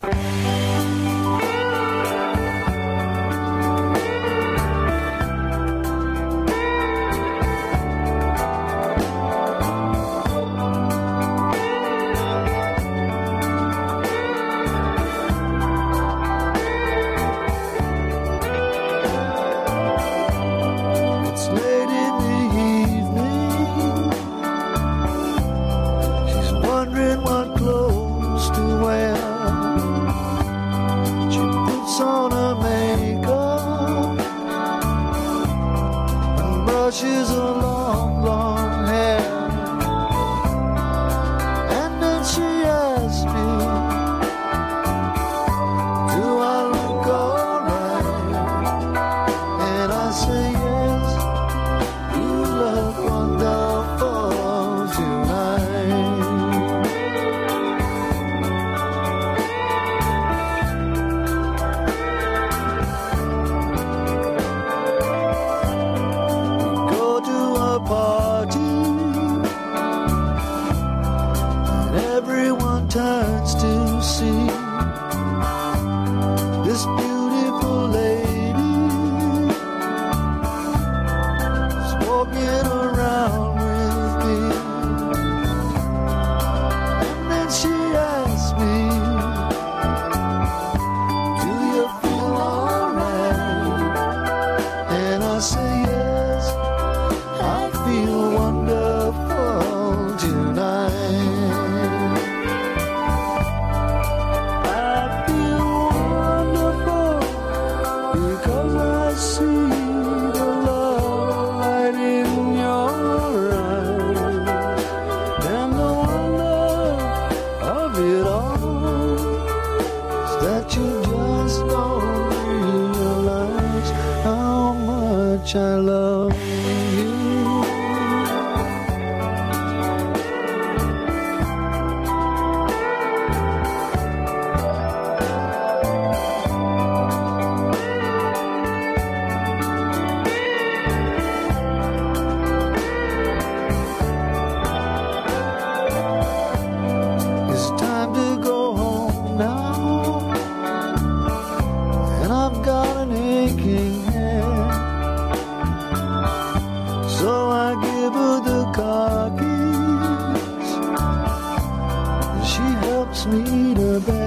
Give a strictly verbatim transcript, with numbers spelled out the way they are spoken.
Brushes her long, long hair, and then she asked me, do I look alright? And I say yes, you look wonderful tonight. Party, and everyone turns to see this beautiful lady is walking around with me. And then she asks me, do you feel alright? And I say yes, I feel wonderful tonight. I feel wonderful because I see the love light in your eyes, and the wonder of it all is that you just don't realize how much I love you. So I give her the car keys, and she helps me to bed.